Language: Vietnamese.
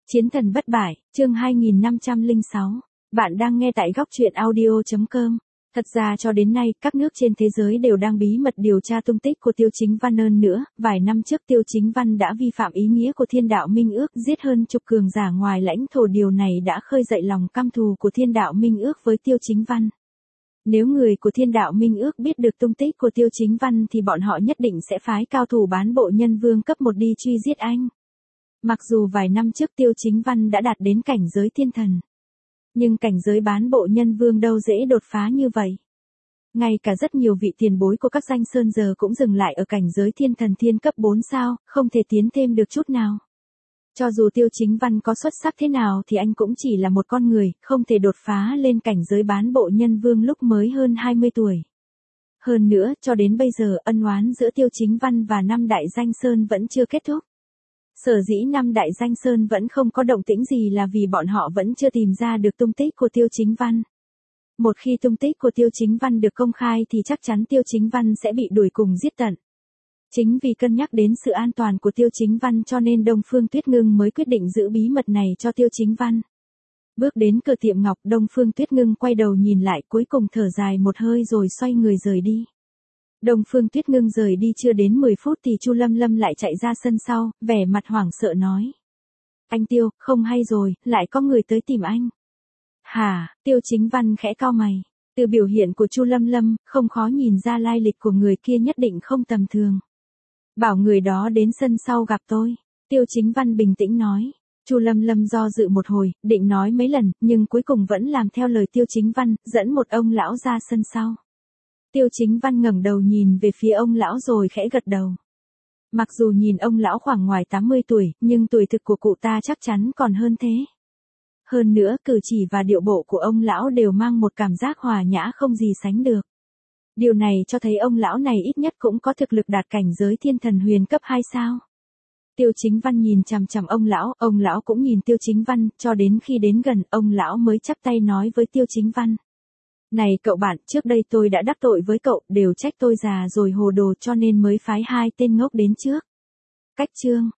Chiến thần bất bại, chương 2506. Bạn đang nghe tại góc truyện audio.com. Thật ra cho đến nay, các nước trên thế giới đều đang bí mật điều tra tung tích của Tiêu Chính Văn hơn nữa. Vài năm trước Tiêu Chính Văn đã vi phạm ý nghĩa của Thiên Đạo Minh Ước, giết hơn chục cường giả ngoài lãnh thổ. Điều này đã khơi dậy lòng căm thù của Thiên Đạo Minh Ước với Tiêu Chính Văn. Nếu người của Thiên Đạo Minh Ước biết được tung tích của Tiêu Chính Văn thì bọn họ nhất định sẽ phái cao thủ bán bộ nhân vương cấp 1 đi truy giết anh. Mặc dù vài năm trước Tiêu Chính Văn đã đạt đến cảnh giới thiên thần, nhưng cảnh giới bán bộ nhân vương đâu dễ đột phá như vậy. Ngay cả rất nhiều vị tiền bối của các danh sơn giờ cũng dừng lại ở cảnh giới thiên thần thiên cấp 4 sao, không thể tiến thêm được chút nào. Cho dù Tiêu Chính Văn có xuất sắc thế nào thì anh cũng chỉ là một con người, không thể đột phá lên cảnh giới bán bộ nhân vương lúc mới hơn 20 tuổi. Hơn nữa, cho đến bây giờ ân oán giữa Tiêu Chính Văn và năm đại danh sơn vẫn chưa kết thúc. Sở dĩ năm đại danh sơn vẫn không có động tĩnh gì là vì bọn họ vẫn chưa tìm ra được tung tích của Tiêu Chính Văn. Một khi tung tích của Tiêu Chính Văn được công khai thì chắc chắn Tiêu Chính Văn sẽ bị đuổi cùng giết tận. Chính vì cân nhắc đến sự an toàn của Tiêu Chính Văn cho nên Đông Phương Tuyết Ngưng mới quyết định giữ bí mật này cho Tiêu Chính Văn. Bước đến cửa tiệm ngọc, Đông Phương Tuyết Ngưng quay đầu nhìn lại, cuối cùng thở dài một hơi rồi xoay người rời đi. Đông Phương Tuyết Ngưng rời đi chưa đến 10 phút thì Chu Lâm Lâm lại chạy ra sân sau, vẻ mặt hoảng sợ nói. Anh Tiêu, không hay rồi, lại có người tới tìm anh. Hả? Tiêu Chính Văn khẽ cau mày. Từ biểu hiện của Chu Lâm Lâm, không khó nhìn ra lai lịch của người kia nhất định không tầm thường. Bảo người đó đến sân sau gặp tôi. Tiêu Chính Văn bình tĩnh nói. Chu Lâm Lâm do dự một hồi, định nói mấy lần, nhưng cuối cùng vẫn làm theo lời Tiêu Chính Văn, dẫn một ông lão ra sân sau. Tiêu Chính Văn ngẩng đầu nhìn về phía ông lão rồi khẽ gật đầu. Mặc dù nhìn ông lão khoảng ngoài 80 tuổi, nhưng tuổi thực của cụ ta chắc chắn còn hơn thế. Hơn nữa, cử chỉ và điệu bộ của ông lão đều mang một cảm giác hòa nhã không gì sánh được. Điều này cho thấy ông lão này ít nhất cũng có thực lực đạt cảnh giới thiên thần huyền cấp 2 sao. Tiêu Chính Văn nhìn chằm chằm ông lão cũng nhìn Tiêu Chính Văn, cho đến khi đến gần, ông lão mới chắp tay nói với Tiêu Chính Văn. Này cậu bạn, trước đây tôi đã đắc tội với cậu, đều trách tôi già rồi hồ đồ cho nên mới phái hai tên ngốc đến trước. Cách chương.